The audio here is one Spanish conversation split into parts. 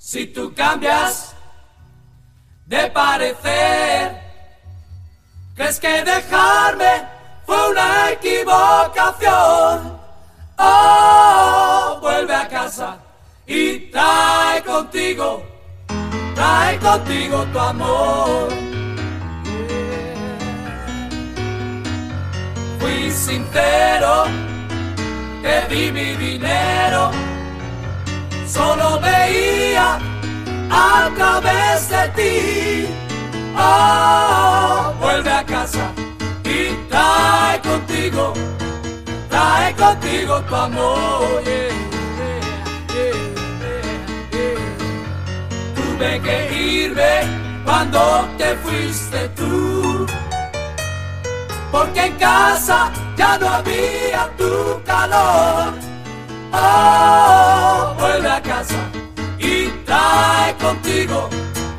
Si tú cambias de parecer, ¿crees que dejarme fue una equivocación? Oh, vuelve a casa y trae contigo tu amor. Fui sincero, te di mi dinero, solo veía a través de ti. Oh, vuelve a casa y trae contigo tu amor. Yeah, yeah, yeah, yeah. Tuve que irme cuando te fuiste tú, porque en casa ya no había tu calor. Oh, vuelve a casa y trae contigo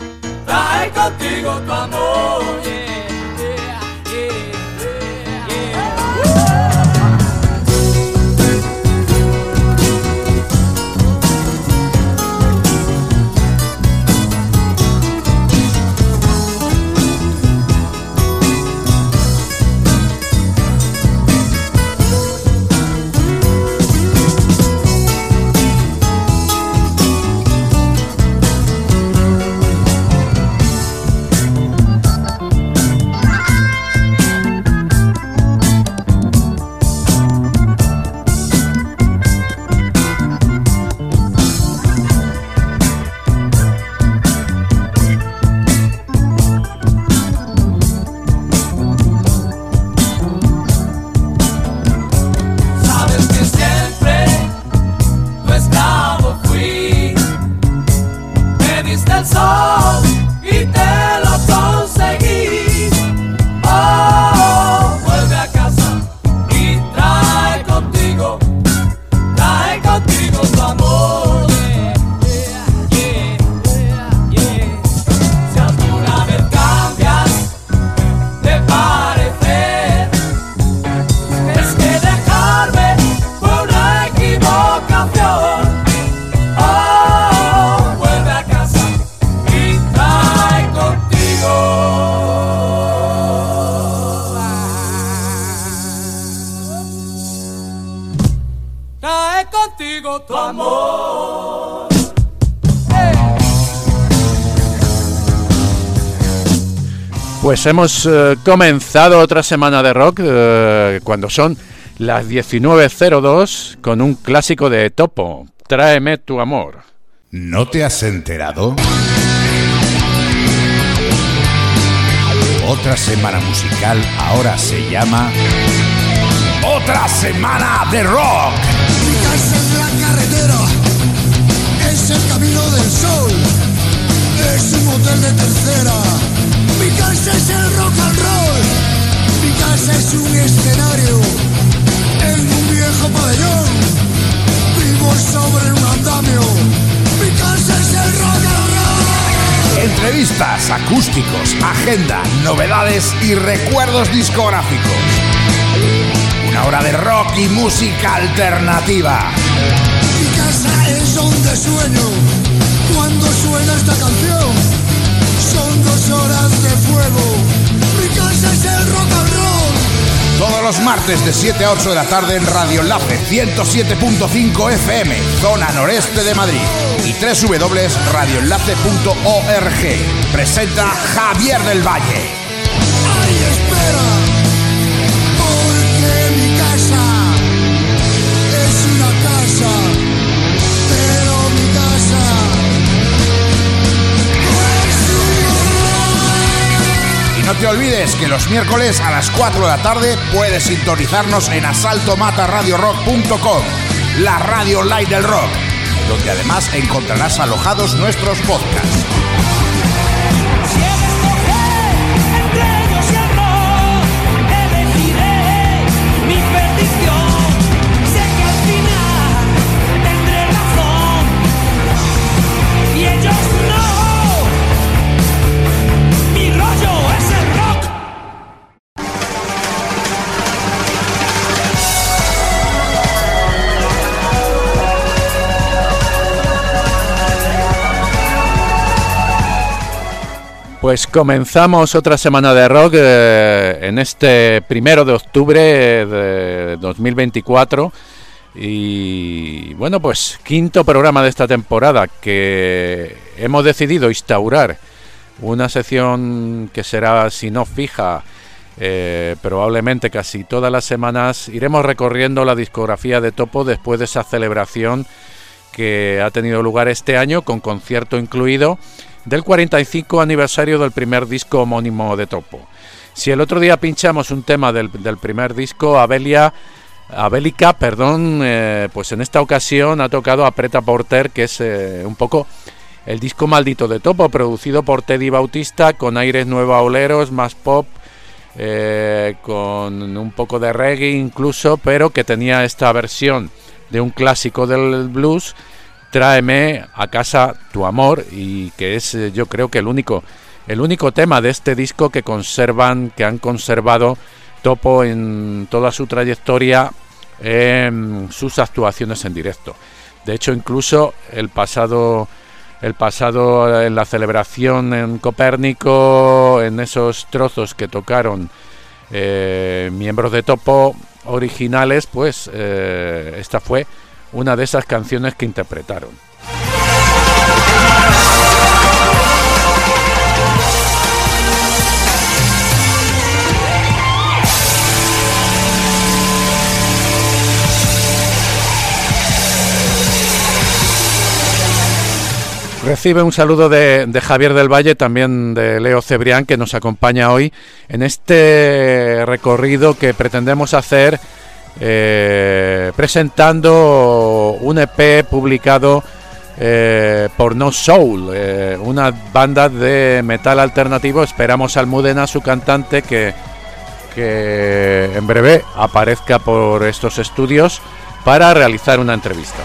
tu amor. Yeah, yeah, yeah, yeah, yeah. Tu amor. Pues hemos comenzado otra semana de rock cuando son las 19:02 con un clásico de Topo, Tráeme tu amor. ¿No te has enterado? Otra semana musical ahora se llama Otra Semana de Rock. Mi casa es la carretera, es el camino del sol, es un hotel de tercera. Mi casa es el rock and roll, mi casa es un escenario, en un viejo pabellón, vivo sobre un andamio. Mi casa es el rock and roll. Entrevistas, acústicos, agenda, novedades y recuerdos discográficos. Una hora de rock y música alternativa. Mi casa es donde sueño cuando suena esta canción. Son 2 horas de fuego. Mi casa es el rock and roll. Todos los martes de 7 a 8 de la tarde en Radio Enlace 107.5 FM, zona noreste de Madrid, y www.radioenlace.org. Presenta Javier del Valle. ¡Ay, espera! Es una casa, pero mi casa es Y no te olvides que los miércoles a las 4 de la tarde puedes sintonizarnos en asaltomataradiorock.com, la radio online del rock, donde además encontrarás alojados nuestros podcasts. Pues comenzamos otra semana de rock en este 1 de octubre de 2024 y bueno, pues quinto programa de esta temporada, que hemos decidido instaurar una sección que será, si no fija, probablemente casi todas las semanas. Iremos recorriendo la discografía de Topo después de esa celebración que ha tenido lugar este año, con concierto incluido, del 45 aniversario del primer disco homónimo de Topo. Si el otro día pinchamos un tema del primer disco, Abélica, pues en esta ocasión ha tocado Apreta Porter, que es un poco el disco maldito de Topo, producido por Teddy Bautista, con aires nuevaoleros, más pop, con un poco de reggae incluso, pero que tenía esta versión de un clásico del blues, Tráeme a casa tu amor, y que es, yo creo que el único tema de este disco que han conservado Topo en toda su trayectoria en sus actuaciones en directo. De hecho, incluso el pasado en la celebración en Copérnico, en esos trozos que tocaron miembros de Topo originales, pues esta fue una de esas canciones que interpretaron. Recibe un saludo de Javier del Valle, también de Leo Cebrián, que nos acompaña hoy en este recorrido que pretendemos hacer presentando un EP publicado por No Soul, una banda de metal alternativo. Esperamos a Almudena, su cantante, que en breve aparezca por estos estudios para realizar una entrevista.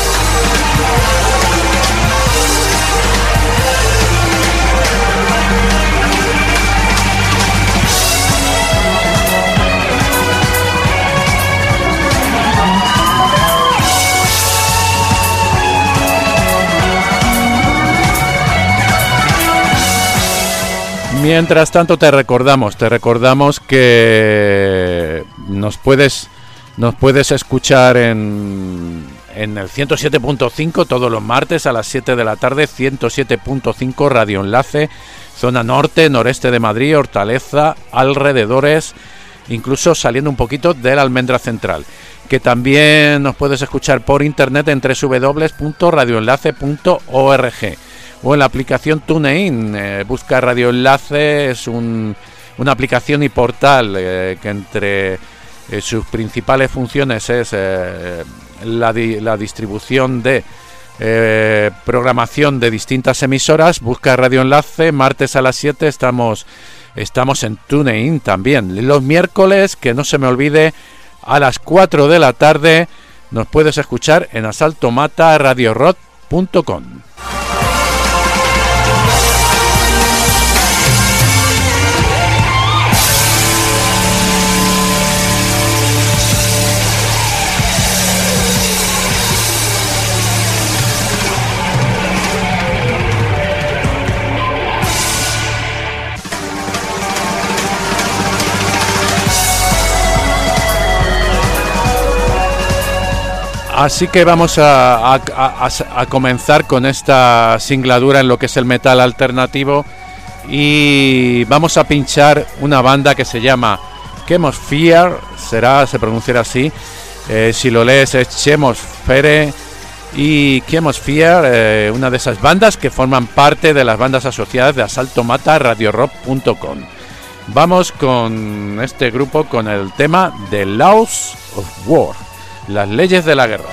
Mientras tanto te recordamos que nos puedes escuchar en el 107.5 todos los martes a las 7 de la tarde, 107.5 Radio Enlace, zona norte, noreste de Madrid, Hortaleza, alrededores, incluso saliendo un poquito de la Almendra Central. Que también nos puedes escuchar por internet en www.radioenlace.org. o en la aplicación TuneIn. Busca Radio Enlace, es una aplicación y portal que entre sus principales funciones es la distribución de programación de distintas emisoras. Busca Radio Enlace, martes a las 7 estamos en TuneIn también. Los miércoles, que no se me olvide, a las 4 de la tarde nos puedes escuchar en asaltomata.radiorock.com. Así que vamos a comenzar con esta singladura en lo que es el metal alternativo, y vamos a pinchar una banda que se llama Chemosphere, se pronunciará así, si lo lees es Chemosfere, y Chemosphere, una de esas bandas que forman parte de las bandas asociadas de asaltomata.radiorock.com. Vamos con este grupo con el tema The Laws of War, las leyes de la guerra.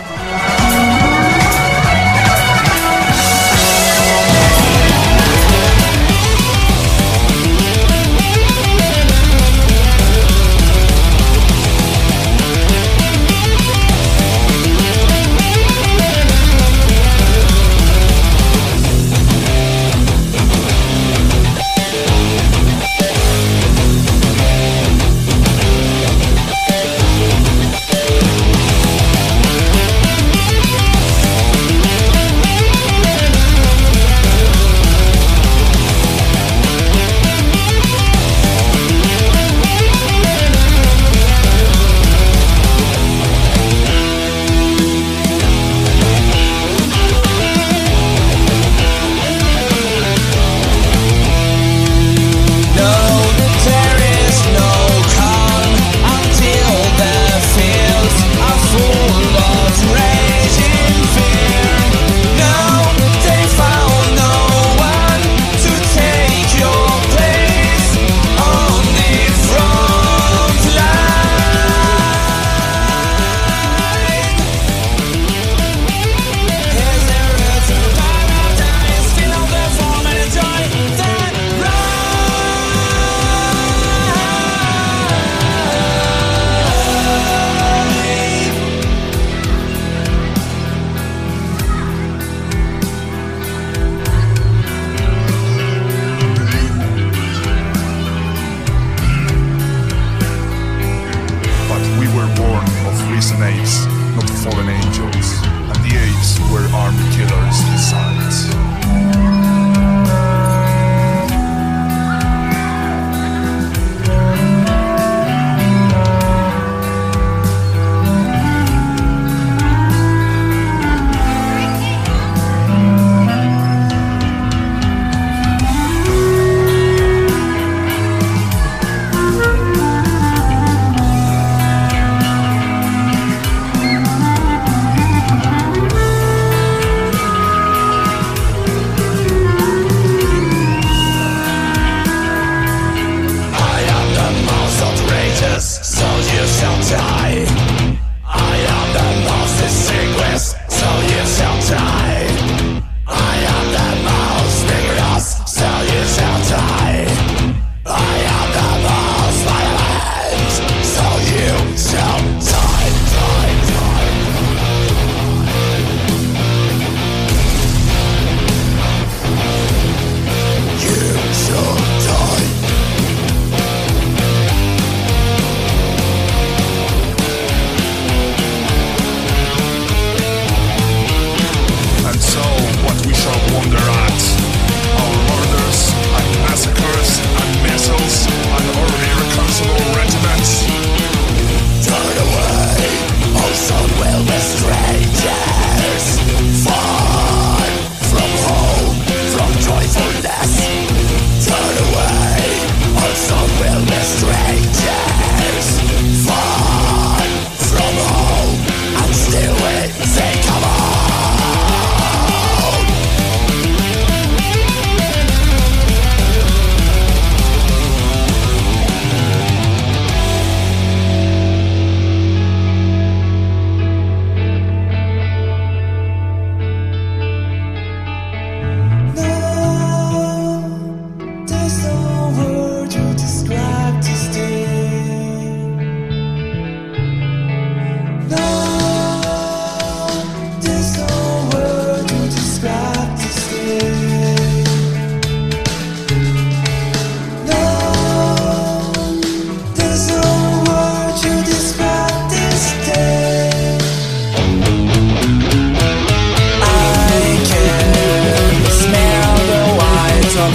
of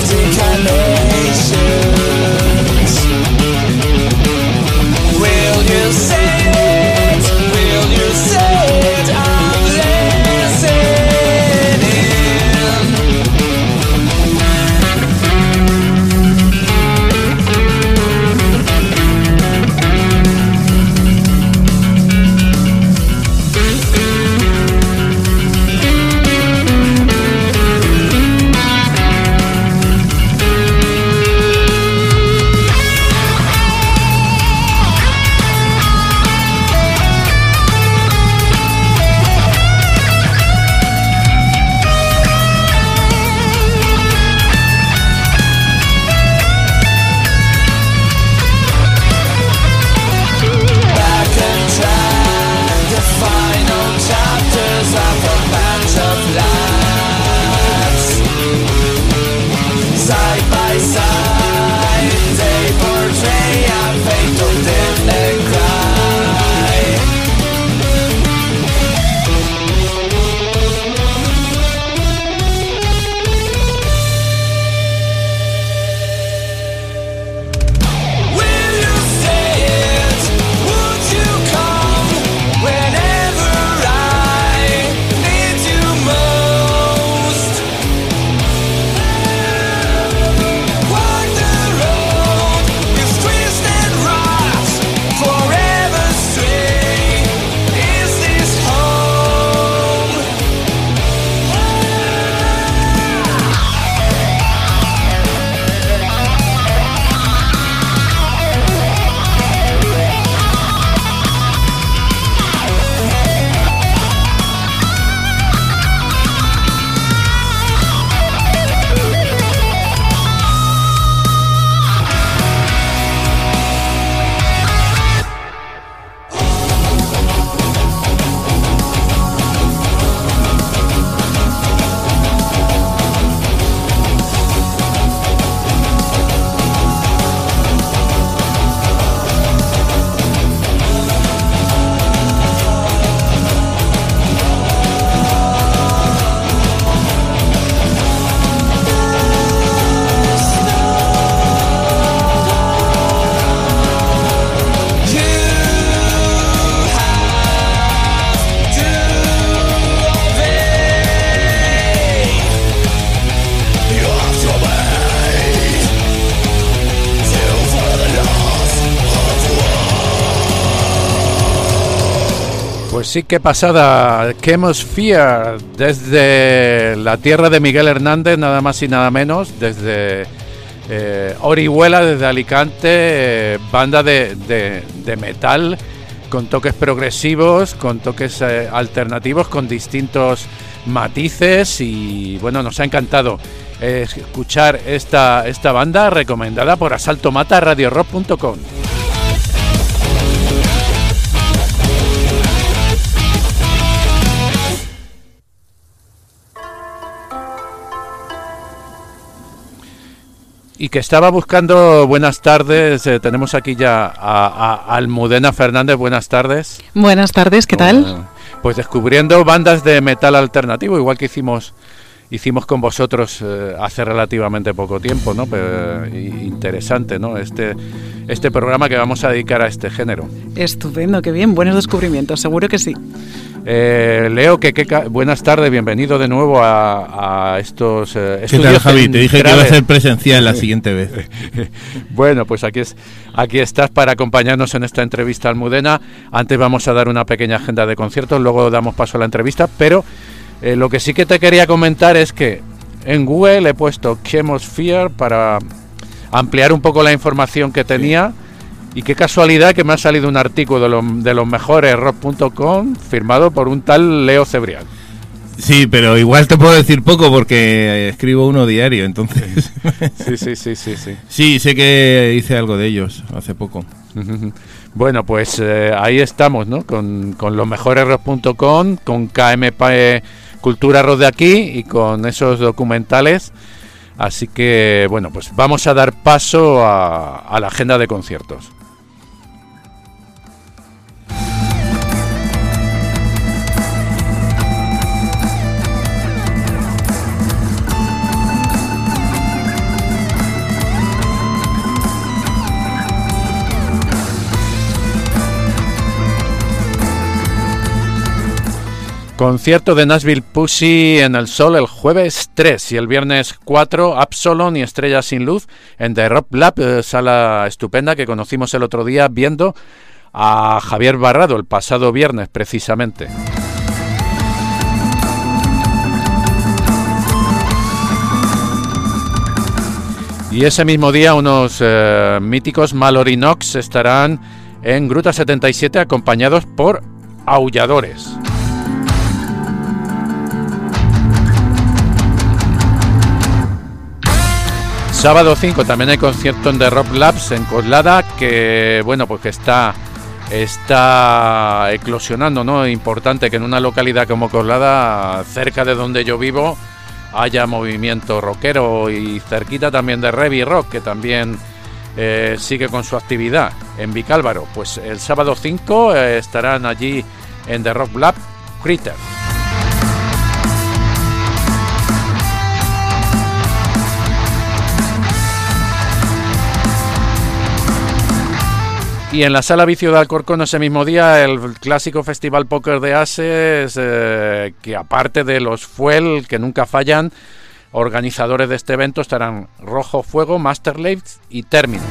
declarations. Will you say it? Will you say it? I'm listening. Pues sí, qué pasada, Chemosphere, desde la tierra de Miguel Hernández, nada más y nada menos, desde Orihuela, desde Alicante, banda de metal con toques progresivos, con toques alternativos, con distintos matices y bueno, nos ha encantado escuchar esta banda recomendada por asaltomataradiorock.com. Y que estaba buscando, buenas tardes, tenemos aquí ya a Almudena Fernández, buenas tardes. Buenas tardes, ¿qué tal? Pues descubriendo bandas de metal alternativo, igual que hicimos con vosotros hace relativamente poco tiempo, ¿no? Pero, interesante, ¿no? Este programa que vamos a dedicar a este género. Estupendo, qué bien, buenos descubrimientos, seguro que sí. Leo, buenas tardes, bienvenido de nuevo a estos ¿Qué estudios tal, Javi? Te dije que iba a ser centrales. presencial la siguiente vez. Bueno, pues aquí estás para acompañarnos en esta entrevista, Almudena. Antes vamos a dar una pequeña agenda de conciertos, luego damos paso a la entrevista, pero lo que sí que te quería comentar es que en Google he puesto Chemosphere para ampliar un poco la información que tenía. Y qué casualidad que me ha salido un artículo de los mejores rock.com firmado por un tal Leo Cebrián. Sí, pero igual te puedo decir poco porque escribo uno diario, entonces. Sí. Sí, sé que hice algo de ellos hace poco. Bueno, pues ahí estamos, ¿no? Con los mejores rock.com, con KMP Cultura Rock de aquí y con esos documentales. Así que, bueno, pues vamos a dar paso a la agenda de conciertos. Concierto de Nashville Pussy en el Sol el jueves 3 y el viernes 4 Absalom y Estrellas sin Luz en The Rock Lab, sala estupenda que conocimos el otro día viendo a Javier Barrado el pasado viernes precisamente. Y ese mismo día unos míticos Mallory Knox estarán en Gruta 77 acompañados por Aulladores. Sábado 5 también hay concierto en The Rock Labs en Coslada, que bueno, pues que está eclosionando, ¿no? Importante que en una localidad como Coslada, cerca de donde yo vivo, haya movimiento rockero, y cerquita también de Heavy Rock, que también sigue con su actividad en Vicálvaro. Pues el sábado 5 estarán allí en The Rock Lab Critter. Y en la Sala Vicio de Alcorcón ese mismo día el clásico Festival Póker de Ases, que aparte de los Fuel, que nunca fallan, organizadores de este evento estarán Rojo Fuego, Master Labs y Terminus.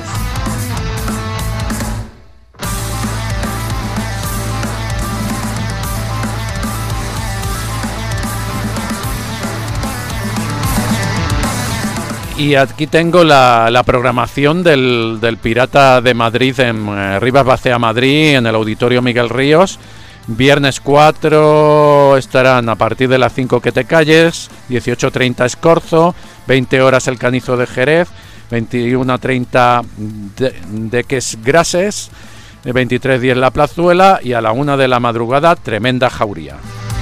Y aquí tengo la programación del Pirata de Madrid en Rivas Bacea Madrid, en el Auditorio Miguel Ríos. Viernes 4 estarán a partir de las 5 Que Te Calles, 18:30 Escorzo, 20 horas El Canizo de Jerez, 21:30 de Ques Grases, 23:10 La Plazuela y a la 1 de la madrugada Tremenda Jauría.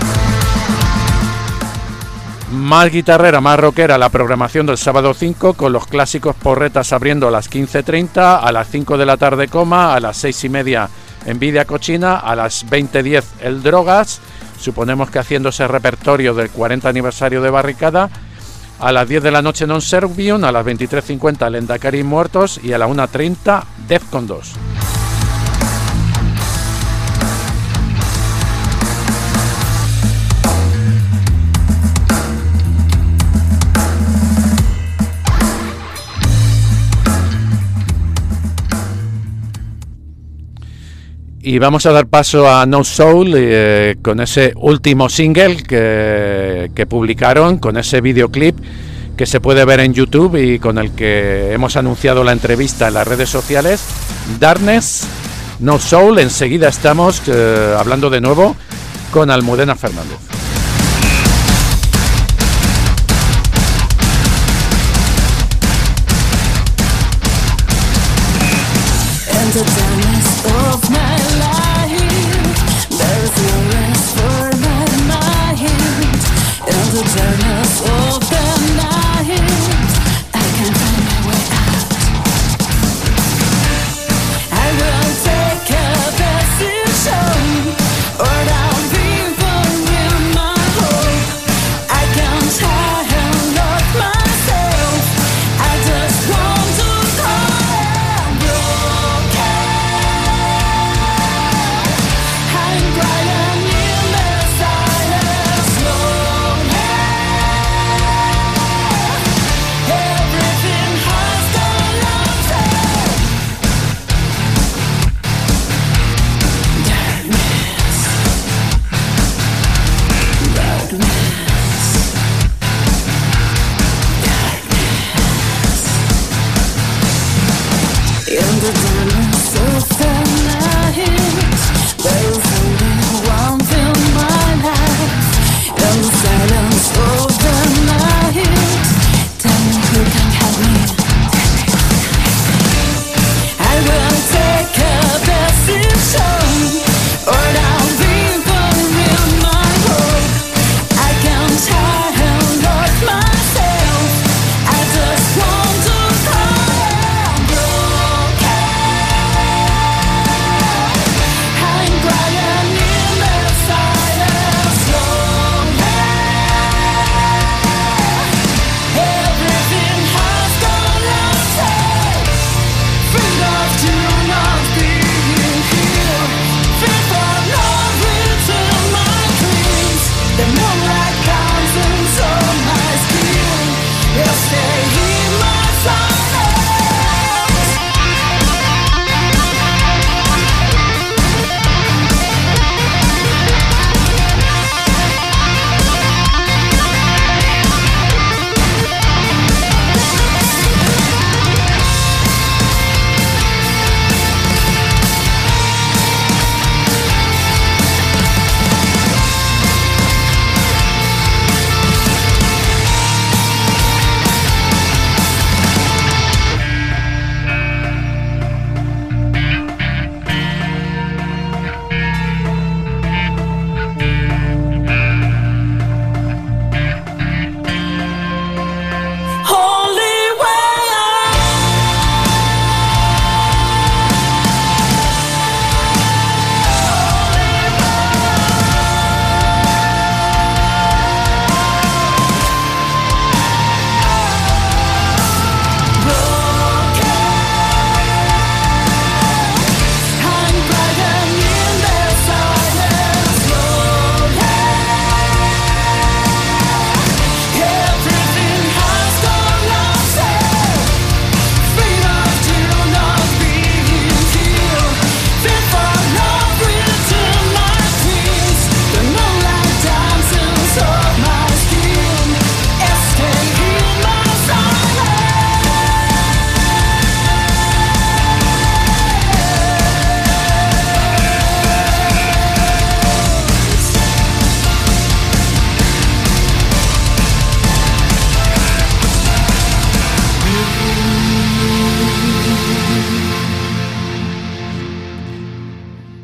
Más guitarrera, más rockera la programación del sábado 5, con los clásicos Porretas abriendo a las 15:30, a las 5 de la tarde Coma, a las 6:30 Envidia Cochina, a las 20:10 El Drogas, suponemos que haciendo ese repertorio del 40 aniversario de Barricada, a las 10 de la noche Non Servium, a las 23:50 Lendakari Muertos y a la 1:30 Defcon 2. Y vamos a dar paso a No Soul con ese último single que publicaron, con ese videoclip que se puede ver en YouTube y con el que hemos anunciado la entrevista en las redes sociales. Darkness, No Soul. Enseguida estamos hablando de nuevo con Almudena Fernández.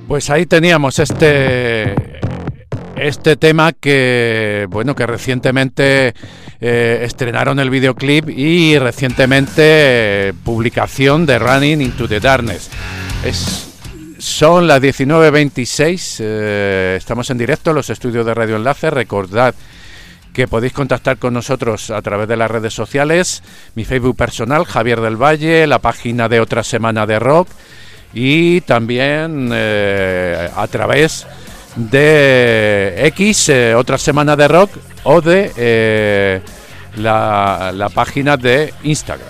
Pues ahí teníamos este tema que, bueno, que recientemente estrenaron el videoclip y recientemente publicación de Running into the Darkness. Son las 19:26, estamos en directo en los estudios de Radio Enlace. Recordad que podéis contactar con nosotros a través de las redes sociales, mi Facebook personal, Javier del Valle, la página de Otra Semana de Rock, y también a través de X, Otra Semana de Rock, o de la página de Instagram.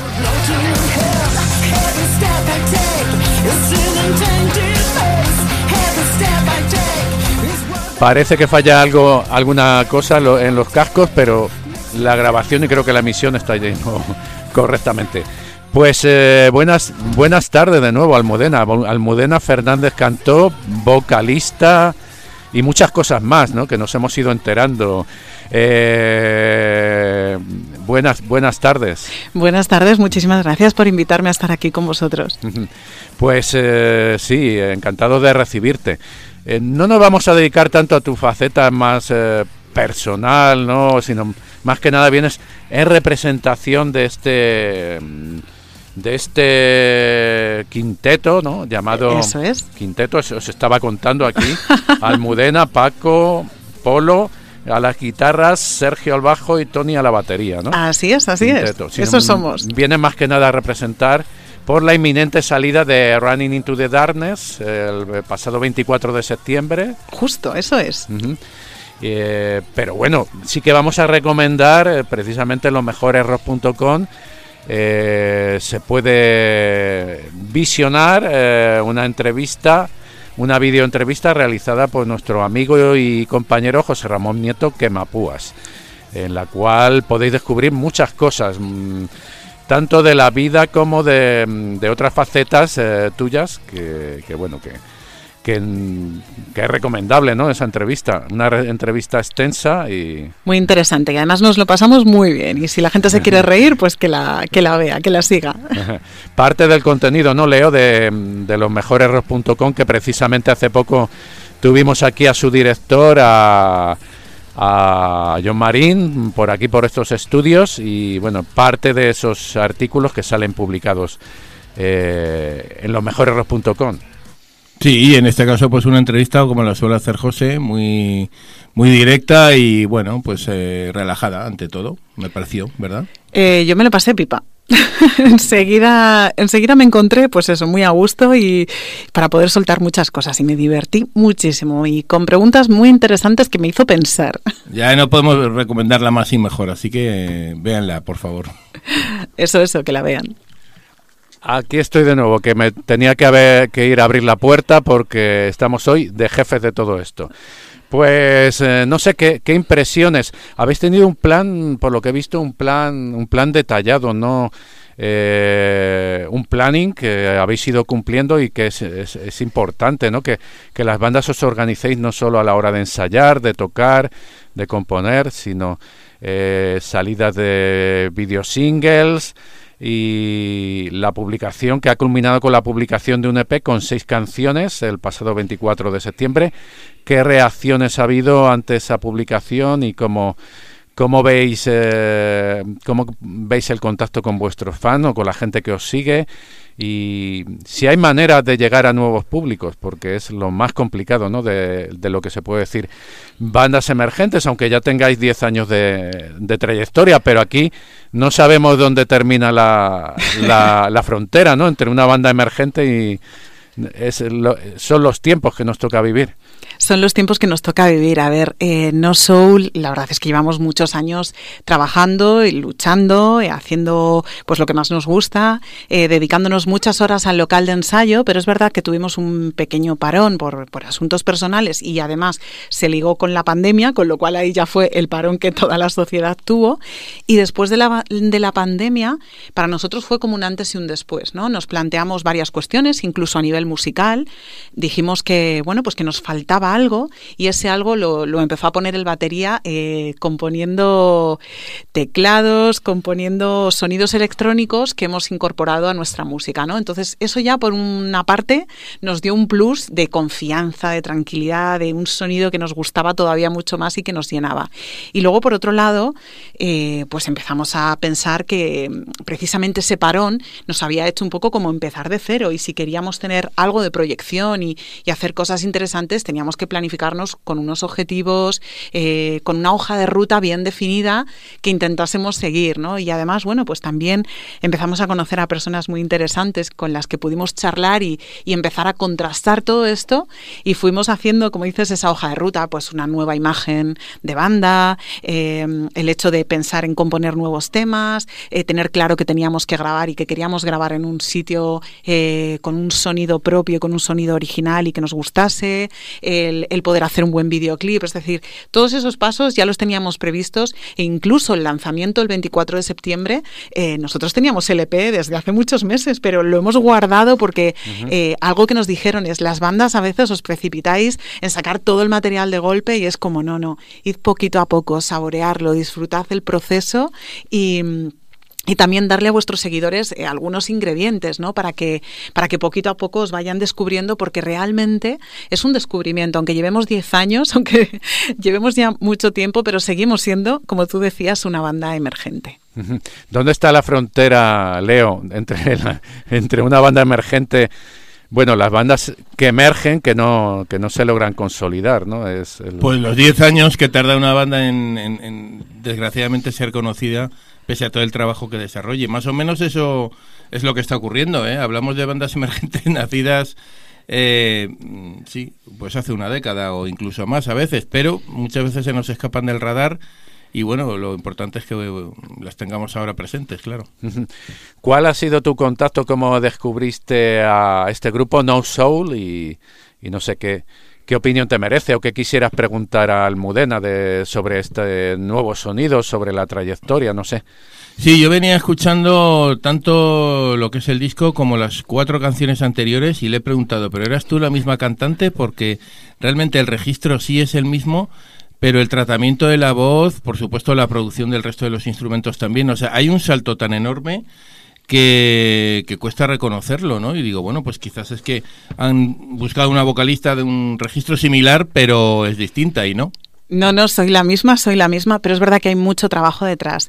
Parece que falla alguna cosa en los cascos, pero la grabación y creo que la emisión está yendo correctamente. Pues buenas tardes de nuevo, Almudena Fernández Cantó, vocalista y muchas cosas más, ¿no?, que nos hemos ido enterando. Buenas tardes. Buenas tardes, muchísimas gracias por invitarme a estar aquí con vosotros. Pues sí, encantado de recibirte. No nos vamos a dedicar tanto a tu faceta más personal, ¿no?, sino más que nada vienes en representación de este quinteto, ¿no?, llamado... Eso es. Quinteto, os estaba contando aquí. Almudena, Paco, Polo a las guitarras, Sergio al bajo y Tony a la batería, ¿no? Así es. Quinteto. Eso somos. Viene más que nada a representar por la inminente salida de Running into the Darkness el pasado 24 de septiembre. Justo, eso es. Uh-huh. Pero bueno, sí que vamos a recomendar precisamente losmejoresrock.com. Se puede visionar una videoentrevista realizada por nuestro amigo y compañero José Ramón Nieto Quemapúas, en la cual podéis descubrir muchas cosas, tanto de la vida como de otras facetas tuyas, que es recomendable, ¿no?, esa entrevista, una entrevista extensa y muy interesante, y además nos lo pasamos muy bien, y si la gente se quiere reír, pues que la vea, que la siga. Parte del contenido, ¿no, Leo?, de losmejoresrock.com, que precisamente hace poco tuvimos aquí a su director, a John Marín, por aquí, por estos estudios, y bueno, parte de esos artículos que salen publicados en losmejoresrock.com. Sí, y en este caso pues una entrevista como la suele hacer José, muy directa y bueno, pues relajada ante todo, me pareció, ¿verdad? Yo me lo pasé pipa. enseguida me encontré pues eso, muy a gusto, y para poder soltar muchas cosas, y me divertí muchísimo y con preguntas muy interesantes que me hizo pensar. Ya no podemos recomendarla más y mejor, así que véanla, por favor. Eso, que la vean. Aquí estoy de nuevo, que me tenía que ir a abrir la puerta porque estamos hoy de jefes de todo esto. Pues no sé qué impresiones. Habéis tenido un plan, por lo que he visto, un plan detallado, ¿no? Un planning que habéis ido cumpliendo y que es importante, ¿no? Que las bandas os organicéis no solo a la hora de ensayar, de tocar, de componer, sino salidas de videosingles y la publicación, que ha culminado con la publicación de un EP con 6 canciones el pasado 24 de septiembre. ¿Qué reacciones ha habido ante esa publicación y cómo veis el contacto con vuestros fans o con la gente que os sigue? Y si hay maneras de llegar a nuevos públicos, porque es lo más complicado, ¿no?, de lo que se puede decir bandas emergentes, aunque ya tengáis 10 años de trayectoria, pero aquí no sabemos dónde termina la frontera, ¿no?, entre una banda emergente y son los tiempos que nos toca vivir. Son los tiempos que nos toca vivir. A ver, No Soul, la verdad es que llevamos muchos años trabajando y luchando, haciendo pues lo que más nos gusta, dedicándonos muchas horas al local de ensayo, pero es verdad que tuvimos un pequeño parón por asuntos personales, y además se ligó con la pandemia, con lo cual ahí ya fue el parón que toda la sociedad tuvo. Y después de la pandemia, para nosotros fue como un antes y un después, ¿no? Nos planteamos varias cuestiones, incluso a nivel musical. Dijimos que, bueno, pues que nos faltaba necesitaba algo y ese algo lo empezó a poner el batería componiendo teclados, componiendo sonidos electrónicos que hemos incorporado a nuestra música, ¿no? Entonces eso ya por una parte nos dio un plus de confianza, de tranquilidad, de un sonido que nos gustaba todavía mucho más y que nos llenaba. Y luego por otro lado, pues empezamos a pensar que precisamente ese parón nos había hecho un poco como empezar de cero, y si queríamos tener algo de proyección y hacer cosas interesantes, teníamos que planificarnos con unos objetivos, con una hoja de ruta bien definida que intentásemos seguir, ¿no? Y además, bueno, pues también empezamos a conocer a personas muy interesantes con las que pudimos charlar y empezar a contrastar todo esto, y fuimos haciendo, como dices, esa hoja de ruta, pues una nueva imagen de banda, el hecho de pensar en componer nuevos temas, tener claro que teníamos que grabar y que queríamos grabar en un sitio con un sonido propio, con un sonido original y que nos gustase, el poder hacer un buen videoclip. Es decir, todos esos pasos ya los teníamos previstos, e incluso el lanzamiento el 24 de septiembre, nosotros teníamos el EP desde hace muchos meses, pero lo hemos guardado porque algo que nos dijeron es: las bandas a veces os precipitáis en sacar todo el material de golpe, y es como no, id poquito a poco, saborearlo, disfrutad el proceso y también darle a vuestros seguidores algunos ingredientes, ¿no? Para que poquito a poco os vayan descubriendo, porque realmente es un descubrimiento. Aunque llevemos 10 años, aunque llevemos ya mucho tiempo, pero seguimos siendo, como tú decías, una banda emergente. ¿Dónde está la frontera, Leo, entre una banda emergente? Bueno, las bandas que emergen, que no se logran consolidar, ¿no? Pues los 10 años que tarda una banda en desgraciadamente ser conocida, pese a todo el trabajo que desarrolle. Más o menos eso es lo que está ocurriendo, ¿eh? Hablamos de bandas emergentes nacidas, sí, pues hace una década o incluso más a veces, pero muchas veces se nos escapan del radar. Y bueno, lo importante es que las tengamos ahora presentes, claro. ¿Cuál ha sido tu contacto? ¿Cómo descubriste a este grupo No Soul? Y no sé qué opinión te merece, o qué quisieras preguntar a Almudena sobre este nuevo sonido, sobre la trayectoria, no sé. Sí, yo venía escuchando tanto lo que es el disco como las 4 canciones anteriores y le he preguntado: ¿pero eras tú la misma cantante? Porque realmente el registro sí es el mismo, pero el tratamiento de la voz, por supuesto la producción del resto de los instrumentos también, o sea, hay un salto tan enorme que cuesta reconocerlo, ¿no? Y digo, bueno, pues quizás es que han buscado una vocalista de un registro similar, pero es distinta, ¿y no? No, soy la misma, pero es verdad que hay mucho trabajo detrás.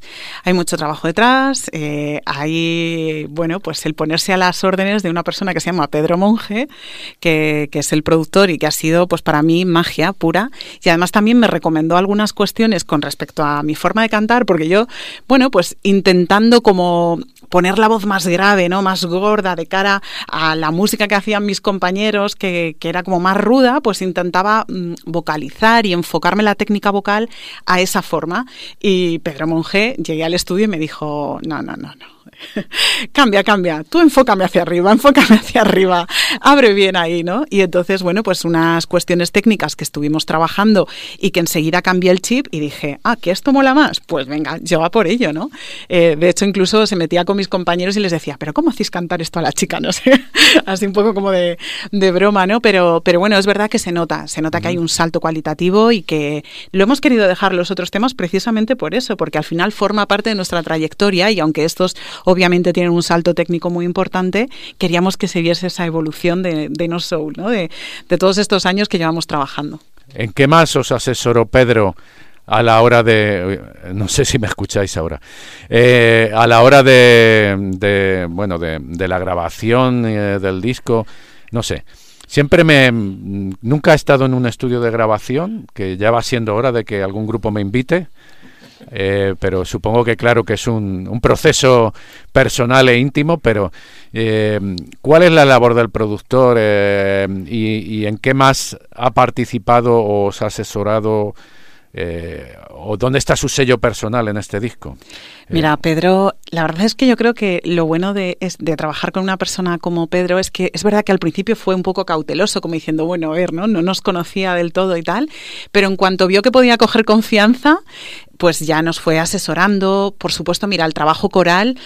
Hay, bueno, pues el ponerse a las órdenes de una persona que se llama Pedro Monge, que es el productor y que ha sido, pues para mí, magia pura. Y además también me recomendó algunas cuestiones con respecto a mi forma de cantar, porque yo, bueno, pues intentando como poner la voz más grave, ¿no? Más gorda de cara a la música que hacían mis compañeros, que era como más ruda, pues intentaba vocalizar y enfocarme la técnica vocal a esa forma. Y Pedro Monge, llegué al estudio y me dijo: no. Cambia, tú enfócame hacia arriba, abre bien ahí, ¿no? Y entonces, bueno, pues unas cuestiones técnicas que estuvimos trabajando y que enseguida cambié el chip y dije: que esto mola más, pues venga, yo va por ello, ¿no? De hecho, incluso se metía con mis compañeros y les decía: ¿pero cómo hacéis cantar esto a la chica? No sé, así un poco como de broma, ¿no? Pero bueno, es verdad que se nota que hay un salto cualitativo y que lo hemos querido dejar los otros temas precisamente por eso, porque al final forma parte de nuestra trayectoria, y aunque estos obviamente tienen un salto técnico muy importante, queríamos que se viese esa evolución de No Soul, ¿no? De todos estos años que llevamos trabajando. ¿En qué más os asesoró Pedro a la hora de, no sé si me escucháis ahora, a la hora de la grabación del disco? No sé. Nunca he estado en un estudio de grabación, que ya va siendo hora de que algún grupo me invite. Pero supongo que claro que es un proceso personal e íntimo, pero ¿cuál es la labor del productor y en qué más ha participado o os ha asesorado, o dónde está su sello personal en este disco? Mira, Pedro La verdad es que yo creo que lo bueno de trabajar con una persona como Pedro es que es verdad que al principio fue un poco cauteloso, como diciendo, bueno, a ver, no nos conocía del todo y tal, pero en cuanto vio que podía coger confianza, pues ya nos fue asesorando. Por supuesto, mira, el trabajo coral,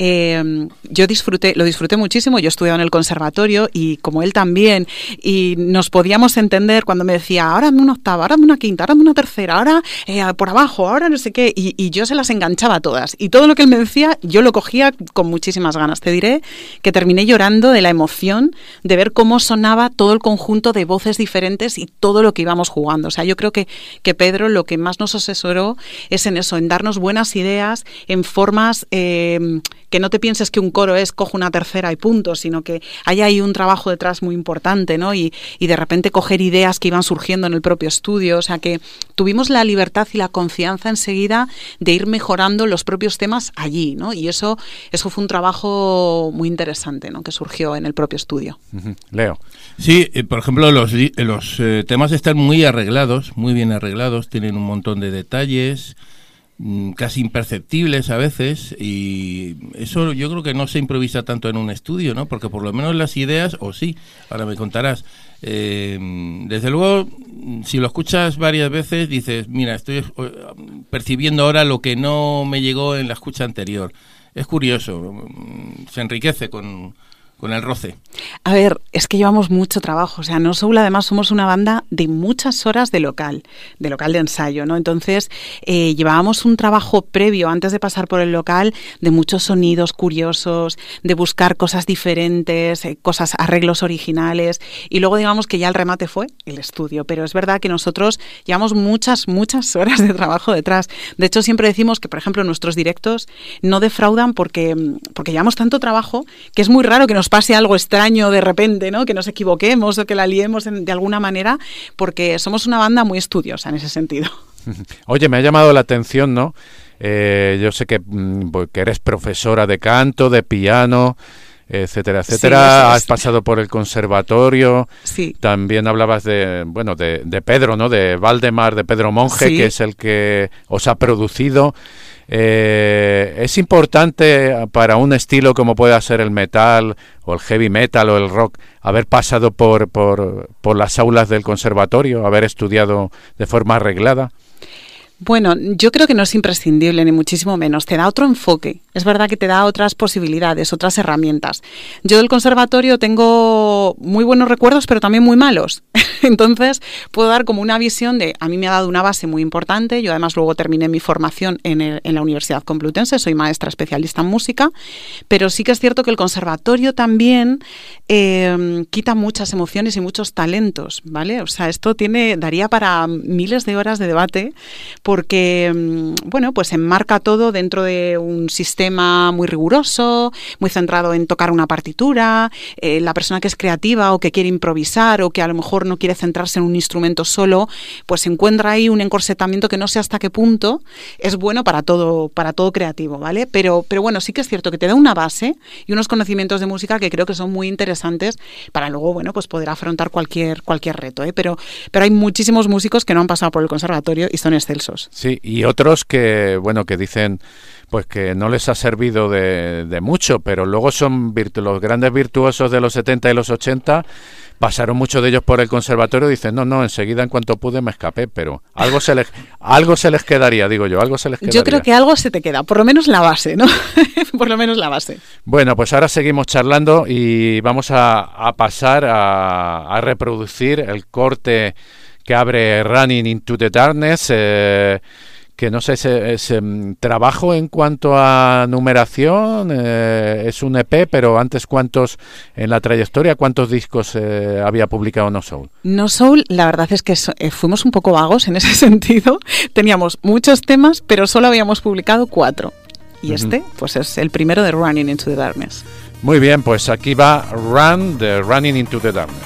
yo lo disfruté muchísimo. Yo he estudiado en el conservatorio y como él también, y nos podíamos entender cuando me decía, ahora hazme una octava, ahora hazme una quinta, ahora hazme una tercera, ahora por abajo, ahora no sé qué, y yo se las enganchaba todas. Y todo lo que él me decía, yo lo cogía con muchísimas ganas. Te diré que terminé llorando de la emoción de ver cómo sonaba todo el conjunto de voces diferentes y todo lo que íbamos jugando. O sea, yo creo que Pedro lo que más nos asesoró es en eso, en darnos buenas ideas, en formas que no te pienses que un coro es cojo una tercera y punto, sino que hay ahí un trabajo detrás muy importante, ¿no? Y de repente coger ideas que iban surgiendo en el propio estudio. O sea, que tuvimos la libertad y la confianza enseguida de ir mejorando los propios temas allí, ¿no? Y eso fue un trabajo muy interesante, ¿no? Que surgió en el propio estudio. Leo. Sí, por ejemplo, los temas están muy arreglados, muy bien arreglados, tienen un montón de detalles, casi imperceptibles a veces, y eso yo creo que no se improvisa tanto en un estudio, ¿no? Porque por lo menos las ideas, o sí, ahora me contarás, desde luego, si lo escuchas varias veces, dices, mira, estoy percibiendo ahora lo que no me llegó en la escucha anterior. Es curioso, se enriquece con el roce. A ver, es que llevamos mucho trabajo. O sea, No Soul además somos una banda de muchas horas de local de ensayo, ¿no? Entonces, llevábamos un trabajo previo antes de pasar por el local de muchos sonidos curiosos, de buscar cosas diferentes, arreglos originales, y luego digamos que ya el remate fue el estudio. Pero es verdad que nosotros llevamos muchas horas de trabajo detrás. De hecho, siempre decimos que, por ejemplo, nuestros directos no defraudan porque llevamos tanto trabajo que es muy raro que nos pase algo extraño de repente, ¿no? Que nos equivoquemos o que la liemos de alguna manera, porque somos una banda muy estudiosa en ese sentido. Oye, me ha llamado la atención, ¿no? Yo sé que eres profesora de canto, de piano, etcétera, etcétera. Sí, has pasado por el conservatorio. Sí. También hablabas de Pedro, ¿no? De Valdemar, de Pedro Monge, sí, que es el que os ha producido. ¿Es importante para un estilo como pueda ser el metal o el heavy metal o el rock haber pasado por las aulas del conservatorio, haber estudiado de forma arreglada? Bueno, yo creo que no es imprescindible, ni muchísimo menos. Te da otro enfoque. Es verdad que te da otras posibilidades, otras herramientas. Yo del conservatorio tengo muy buenos recuerdos, pero también muy malos. Entonces, puedo dar como una visión de... A mí me ha dado una base muy importante. Yo además luego terminé mi formación en la Universidad Complutense. Soy maestra especialista en música. Pero sí que es cierto que el conservatorio también quita muchas emociones y muchos talentos, ¿vale? O sea, esto daría para miles de horas de debate, porque, bueno, pues enmarca todo dentro de un sistema muy riguroso, muy centrado en tocar una partitura. La persona que es creativa o que quiere improvisar o que a lo mejor no quiere centrarse en un instrumento solo, pues encuentra ahí un encorsetamiento que no sé hasta qué punto es bueno para todo creativo, ¿vale? Pero bueno, sí que es cierto que te da una base y unos conocimientos de música que creo que son muy interesantes para luego, bueno, pues poder afrontar cualquier reto, ¿eh? Pero hay muchísimos músicos que no han pasado por el conservatorio y son excelsos. Sí, y otros que dicen pues que no les ha servido de mucho, pero luego son los grandes virtuosos de los 70 y los 80, pasaron muchos de ellos por el conservatorio y dicen, no, enseguida en cuanto pude me escapé, pero algo se les quedaría, digo yo, algo se les quedaría. Yo creo que algo se te queda, por lo menos la base, ¿no? Por lo menos la base. Bueno, pues ahora seguimos charlando y vamos a pasar a reproducir el corte que abre Running into the Darkness, que no sé, es trabajo en cuanto a numeración, es un EP, pero antes ¿cuántos en la trayectoria, cuántos discos había publicado No Soul? No Soul, la verdad es que fuimos un poco vagos en ese sentido, teníamos muchos temas, pero solo habíamos publicado 4, y pues es el primero de Running into the Darkness. Muy bien, pues aquí va Run, de Running into the Darkness.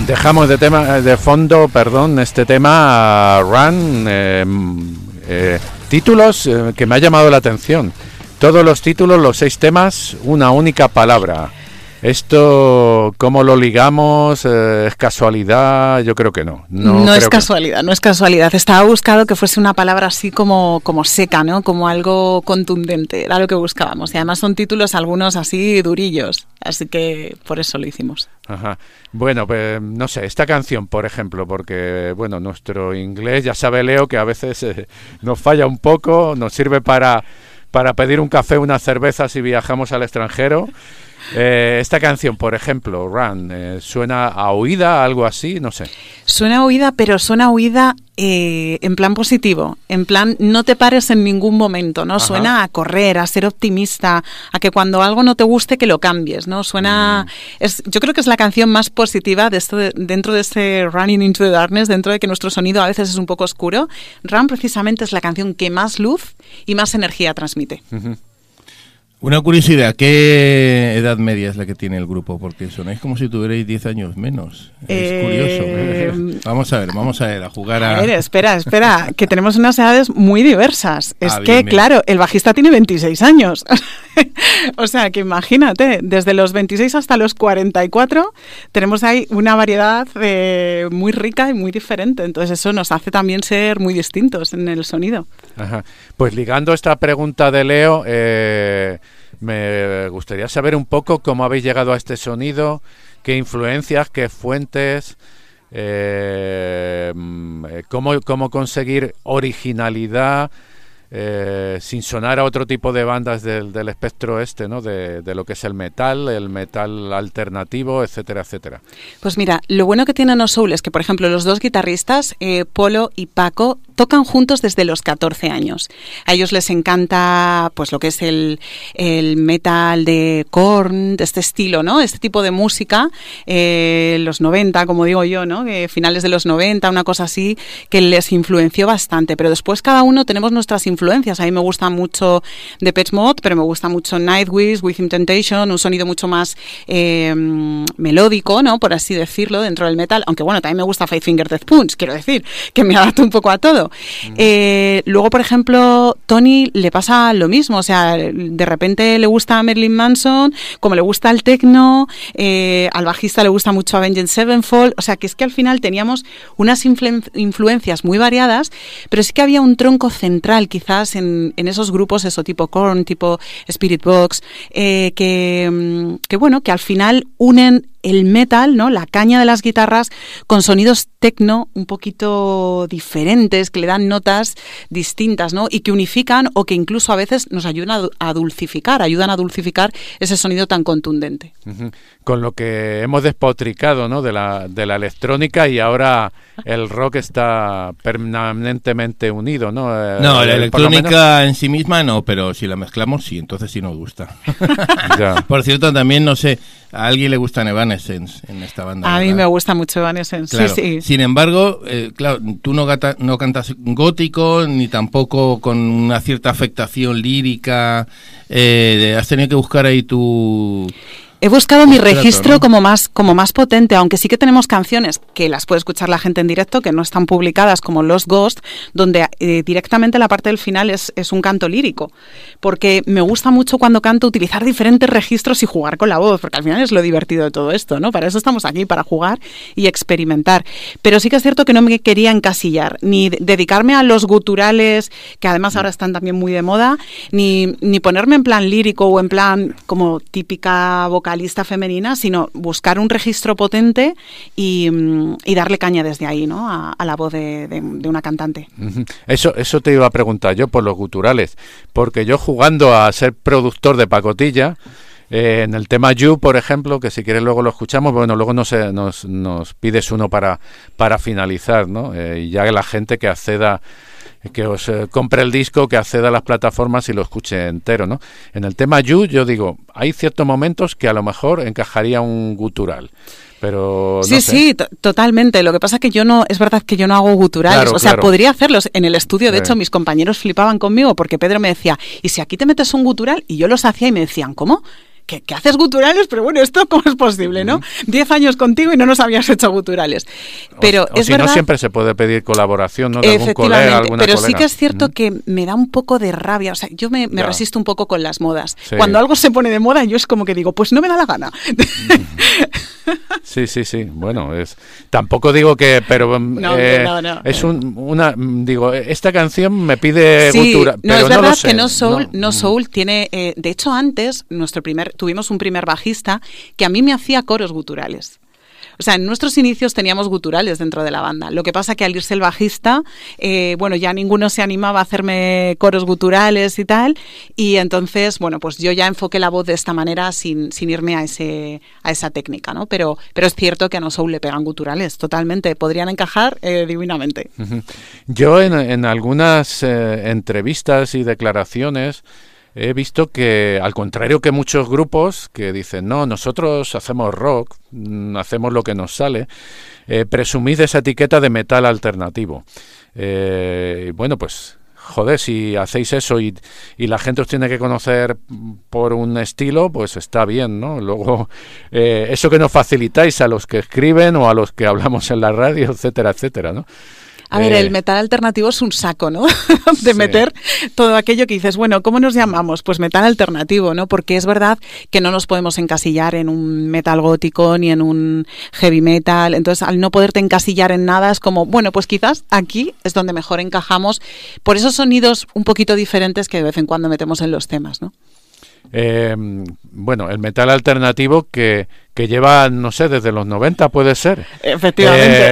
Dejamos de fondo, este tema Run, títulos que me ha llamado la atención. Todos los títulos, los 6 temas, una única palabra. Esto, ¿cómo lo ligamos? ¿Es casualidad? Yo creo que no. No es casualidad, no es casualidad. Estaba buscado que fuese una palabra así como seca, ¿no? Como algo contundente. Era lo que buscábamos. Y además son títulos algunos así durillos. Así que por eso lo hicimos. Ajá. Bueno, pues no sé, esta canción, por ejemplo, porque, bueno, nuestro inglés, ya sabe Leo, que a veces nos falla un poco, nos sirve para pedir un café, una cerveza si viajamos al extranjero. Esta canción, por ejemplo, Run, ¿suena a oída, algo así? No sé. Suena a oída, pero suena a oída en plan positivo, en plan no te pares en ningún momento, ¿no? Ajá. Suena a correr, a ser optimista, a que cuando algo no te guste que lo cambies, ¿no? Suena... yo creo que es la canción más positiva de esto dentro de este Running into the Darkness, dentro de que nuestro sonido a veces es un poco oscuro. Run precisamente es la canción que más luz y más energía transmite. Uh-huh. Una curiosidad, ¿qué edad media es la que tiene el grupo? Porque sonáis como si tuvierais 10 años menos. Es curioso. Vamos a ver, a jugar a... A ver, espera, que tenemos unas edades muy diversas. Bien. Claro, el bajista tiene 26 años. O sea, que imagínate, desde los 26 hasta los 44 tenemos ahí una variedad muy rica y muy diferente. Entonces eso nos hace también ser muy distintos en el sonido. Ajá. Pues ligando esta pregunta de Leo, me gustaría saber un poco cómo habéis llegado a este sonido, qué influencias, qué fuentes, cómo conseguir originalidad sin sonar a otro tipo de bandas del espectro ¿no? De lo que es el metal alternativo, etcétera, etcétera. Pues mira, lo bueno que tiene No Soul es que, por ejemplo, los dos guitarristas, Polo y Paco, tocan juntos desde los 14 años. A ellos les encanta pues lo que es el metal de Korn, de este estilo, ¿no? Este tipo de música, los 90, como digo yo, ¿no? Finales de los 90, una cosa así, que les influenció bastante. Pero después cada uno tenemos nuestras influencias. A mí me gusta mucho Depeche Mode, pero me gusta mucho Nightwish, Within Temptation, un sonido mucho más melódico, ¿no? Por así decirlo, dentro del metal. Aunque bueno, también me gusta Five Finger Death Punch, quiero decir, que me adapto un poco a todo. Luego, por ejemplo, Tony le pasa lo mismo, o sea, de repente le gusta Marilyn Manson, como le gusta el techno, al bajista le gusta mucho Avenged Sevenfold, o sea, que es que al final teníamos unas influencias muy variadas, pero sí que había un tronco central quizás en esos grupos, eso tipo Korn, tipo Spirit Box, que bueno, que al final unen el metal, ¿no? La caña de las guitarras con sonidos techno un poquito diferentes, que le dan notas distintas, ¿no? Y que unifican o que incluso a veces nos ayudan a dulcificar ese sonido tan contundente. Uh-huh. Con lo que hemos despotricado, ¿no? de la electrónica, y ahora el rock está permanentemente unido, ¿no? No, la electrónica en sí misma no, pero si la mezclamos sí, entonces sí nos gusta. Ya. Por cierto, también no sé, a alguien le gusta Evanescence en esta banda. A ¿verdad? mí me gusta mucho Evanescence, claro. Sí. Sin embargo, claro, tú no cantas gótico, ni tampoco con una cierta afectación lírica. Has tenido que buscar ahí tu... He buscado mi registro, ¿no? como más potente, aunque sí que tenemos canciones que las puede escuchar la gente en directo, que no están publicadas, como Lost Ghost, donde directamente la parte del final es un canto lírico, porque me gusta mucho cuando canto utilizar diferentes registros y jugar con la voz, porque al final es lo divertido de todo esto, ¿no? Para eso estamos aquí, para jugar y experimentar. Pero sí que es cierto que no me quería encasillar, ni dedicarme a los guturales, que además ahora están también muy de moda, ni ponerme en plan lírico o en plan como típica vocalista femenina, sino buscar un registro potente y darle caña desde ahí, ¿no? A la voz de una cantante. Eso te iba a preguntar yo por los guturales, porque yo jugando a ser productor de pacotilla, en el tema You, por ejemplo, que si quieres luego lo escuchamos, bueno, luego nos pides uno para finalizar, ¿no? Y ya la gente que acceda, que os compre el disco, que acceda a las plataformas y lo escuche entero, ¿no? En el tema You, yo digo, hay ciertos momentos que a lo mejor encajaría un gutural, pero no sé. Sí, totalmente. Lo que pasa es que es verdad que yo no hago guturales, claro. Podría hacerlos en el estudio. De hecho, mis compañeros flipaban conmigo porque Pedro me decía, ¿y si aquí te metes un gutural? Y yo los hacía y me decían, ¿cómo? ¿qué haces guturales? Pero bueno, ¿esto cómo es posible, no? 10 años contigo y no nos habías hecho guturales. Pero o es si verdad, no, siempre se puede pedir colaboración, ¿no? De algún colega, alguna pero colega. sí que es cierto que me da un poco de rabia. O sea, yo me Ya. resisto un poco con las modas. Sí. Cuando algo se pone de moda, yo es como que digo, pues no me da la gana. Sí. Bueno, tampoco digo que, pero No. es digo, esta canción me pide Sí, gutura, no, pero es no verdad lo sé. que No Soul tiene, de hecho antes tuvimos un primer bajista que a mí me hacía coros guturales. O sea, en nuestros inicios teníamos guturales dentro de la banda. Lo que pasa que al irse el bajista, bueno, ya ninguno se animaba a hacerme coros guturales y tal. Y entonces, bueno, pues yo ya enfoqué la voz de esta manera sin irme a esa técnica, ¿no? Pero es cierto que a No Soul le pegan guturales, totalmente. Podrían encajar divinamente. Ujú. Yo en algunas entrevistas y declaraciones he visto que, al contrario que muchos grupos que dicen, no, nosotros hacemos rock, hacemos lo que nos sale, presumís de esa etiqueta de metal alternativo. Bueno, pues, joder, si hacéis eso y la gente os tiene que conocer por un estilo, pues está bien, ¿no? Luego, eso que nos facilitáis a los que escriben o a los que hablamos en la radio, etcétera, etcétera, ¿no? A ver, el metal alternativo es un saco, ¿no? De meter todo aquello que dices, bueno, ¿cómo nos llamamos? Pues metal alternativo, ¿no? Porque es verdad que no nos podemos encasillar en un metal gótico ni en un heavy metal. Entonces, al no poderte encasillar en nada, es como, bueno, pues quizás aquí es donde mejor encajamos por esos sonidos un poquito diferentes que de vez en cuando metemos en los temas, ¿no? Bueno, el metal alternativo que lleva, no sé, desde los 90 puede ser. Efectivamente.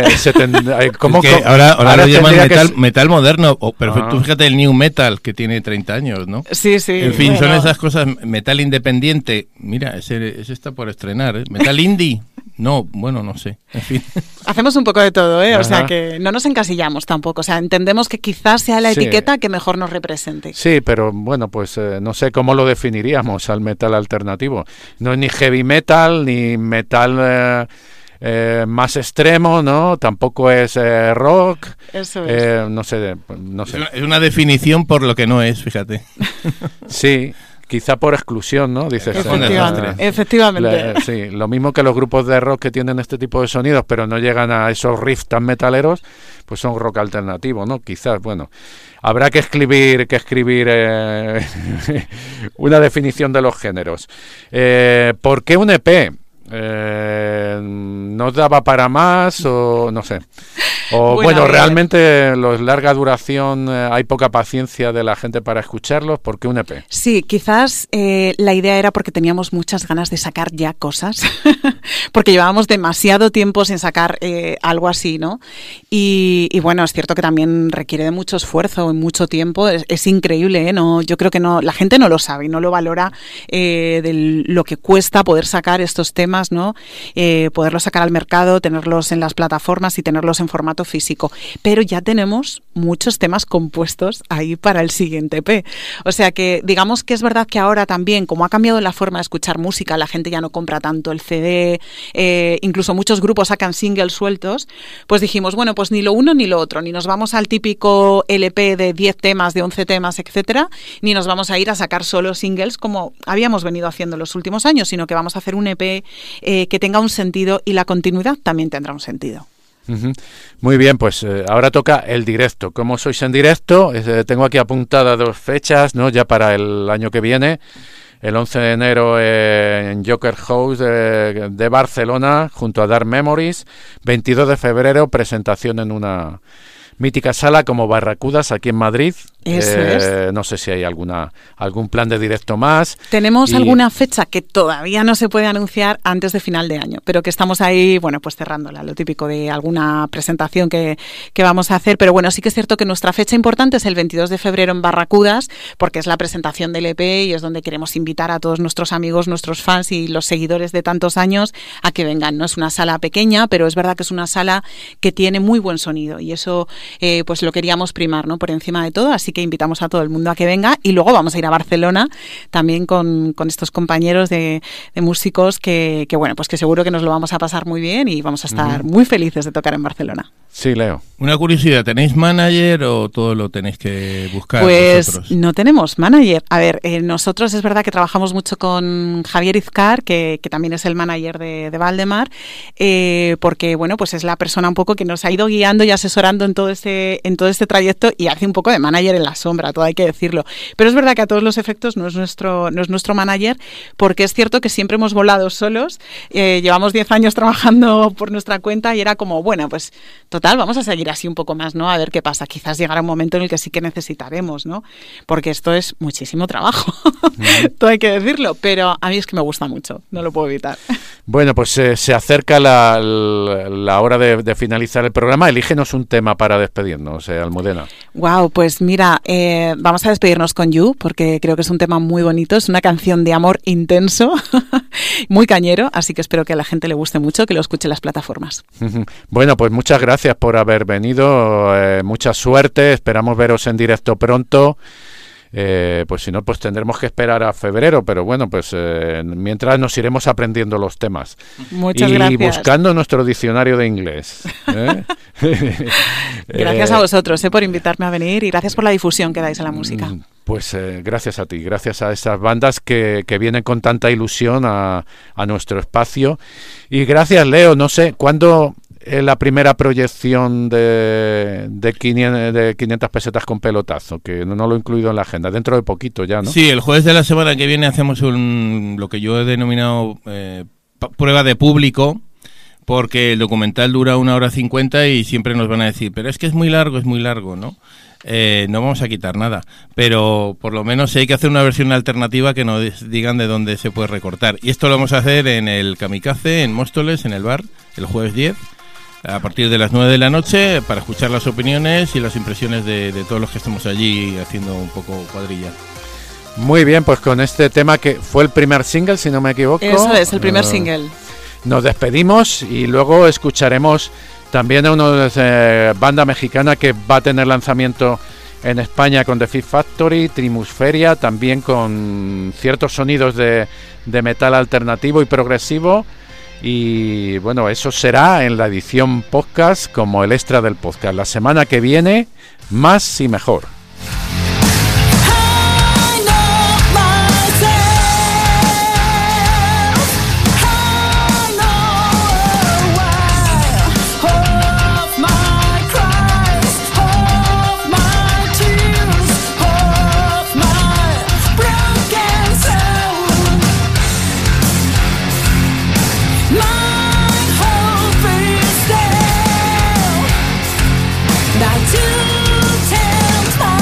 Ahora lo llaman tendría metal moderno, pero tú fíjate el new metal que tiene 30 años, ¿no? Sí. En fin, bueno. son esas cosas, metal independiente, mira, ese está por estrenar, ¿eh? Metal indie, no, bueno, no sé, en fin. Hacemos un poco de todo, ¿eh? Ajá. O sea que no nos encasillamos tampoco, o sea, entendemos que quizás sea la Sí. etiqueta que mejor nos represente. Sí, pero bueno, pues no sé cómo lo definiríamos al metal alternativo. No es ni heavy metal, ni metal más extremo, ¿no? Tampoco es rock. Eso es. No sé. Es una definición por lo que no es, fíjate. Sí, quizá por exclusión, ¿no? Dices. Efectivamente. Sí, lo mismo que los grupos de rock que tienen este tipo de sonidos, pero no llegan a esos riffs tan metaleros, pues son rock alternativo, ¿no? Quizás, bueno, habrá que escribir una definición de los géneros. ¿Por qué un EP? ¿No daba para más o no sé? O bueno, realmente los larga duración, hay poca paciencia de la gente para escucharlos. ¿Por qué un EP? Sí, quizás la idea era porque teníamos muchas ganas de sacar ya cosas, porque llevábamos demasiado tiempo sin sacar algo así, ¿no? Y bueno, es cierto que también requiere de mucho esfuerzo y mucho tiempo. Es increíble, ¿eh? No, yo creo que no, la gente no lo sabe y no lo valora de lo que cuesta poder sacar estos temas, ¿no? Poderlos sacar al mercado, tenerlos en las plataformas y tenerlos en formato físico. Pero ya tenemos muchos temas compuestos ahí para el siguiente EP. O sea que digamos que es verdad que ahora también, como ha cambiado la forma de escuchar música, la gente ya no compra tanto el CD, incluso muchos grupos sacan singles sueltos, pues dijimos, bueno, pues ni lo uno ni lo otro, ni nos vamos al típico LP de 10 temas, de 11 temas, etcétera, ni nos vamos a ir a sacar solo singles como habíamos venido haciendo los últimos años, sino que vamos a hacer un EP que tenga un sentido y la continuidad también tendrá un sentido. Uh-huh. Muy bien, pues ahora toca el directo. ¿Cómo sois en directo? Tengo aquí apuntadas 2 fechas, ¿no? Ya para el año que viene. El 11 de enero en Joker House de Barcelona, junto a Dark Memories. 22 de febrero, presentación en una mítica sala como Barracudas, aquí en Madrid. Eso es. No sé si hay algún plan de directo más. Tenemos alguna fecha que todavía no se puede anunciar antes de final de año, pero que estamos ahí, bueno, pues cerrándola, lo típico de alguna presentación que vamos a hacer. Pero bueno, sí que es cierto que nuestra fecha importante es el 22 de febrero en Barracudas, porque es la presentación del EP y es donde queremos invitar a todos nuestros amigos, nuestros fans y los seguidores de tantos años a que vengan. No es una sala pequeña, pero es verdad que es una sala que tiene muy buen sonido y eso pues lo queríamos primar, ¿no? Por encima de todo, así que invitamos a todo el mundo a que venga y luego vamos a ir a Barcelona también con estos compañeros de músicos que bueno, pues que seguro que nos lo vamos a pasar muy bien y vamos a estar muy felices de tocar en Barcelona. Sí, Leo. Una curiosidad, ¿tenéis manager o todo lo tenéis que buscar Pues vosotros? no tenemos manager. A ver, nosotros es verdad que trabajamos mucho con Javier Izcar, que también es el manager de Valdemar, porque bueno, pues es la persona un poco que nos ha ido guiando y asesorando en todo este trayecto y hace un poco de manager en la sombra, todo hay que decirlo. Pero es verdad que a todos los efectos no es nuestro manager, porque es cierto que siempre hemos volado solos, llevamos 10 años trabajando por nuestra cuenta y era como, bueno, pues total, vamos a seguir así un poco más, ¿no? A ver qué pasa. Quizás llegará un momento en el que sí que necesitaremos, ¿no? Porque esto es muchísimo trabajo, todo hay que decirlo, pero a mí es que me gusta mucho, no lo puedo evitar. Bueno, pues se acerca la hora de finalizar el programa. Elígenos un tema para despedirnos, Almudena. Wow, pues mira, vamos a despedirnos con You, porque creo que es un tema muy bonito, es una canción de amor intenso, muy cañero, así que espero que a la gente le guste mucho, que lo escuche en las plataformas. Bueno, pues muchas gracias por haber venido, mucha suerte, esperamos veros en directo pronto. Pues si no, pues tendremos que esperar a febrero, pero bueno, pues mientras nos iremos aprendiendo los temas. Muchas y gracias. buscando nuestro diccionario de inglés. Gracias a vosotros por invitarme a venir y gracias por la difusión que dais a la música. Pues gracias a ti, gracias a esas bandas que vienen con tanta ilusión a nuestro espacio. Y gracias, Leo, no sé, ¿cuándo la primera proyección de 500 pesetas con pelotazo? Que no lo he incluido en la agenda, dentro de poquito ya, ¿no? Sí, el jueves de la semana que viene hacemos lo que yo he denominado prueba de público, porque el documental dura 1:50 y siempre nos van a decir, pero es que es muy largo, ¿no? No vamos a quitar nada, pero por lo menos si hay que hacer una versión alternativa que nos digan de dónde se puede recortar. Y esto lo vamos a hacer en el Kamikaze, en Móstoles, en el bar, el jueves 10, a partir de las 9 de la noche, para escuchar las opiniones y las impresiones de todos los que estamos allí haciendo un poco cuadrilla. Muy bien, pues con este tema que fue el primer single, si no me equivoco. Eso es, el primer single. Nos despedimos y luego escucharemos también a una banda mexicana que va a tener lanzamiento en España con The Fifth Factory, Trimusferia, también con ciertos sonidos de metal alternativo y progresivo. Y bueno, eso será en la edición podcast como el extra del podcast. La semana que viene, más y mejor. That you tell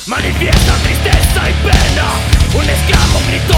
manifiesta tristeza y pena. Un esclavo gritó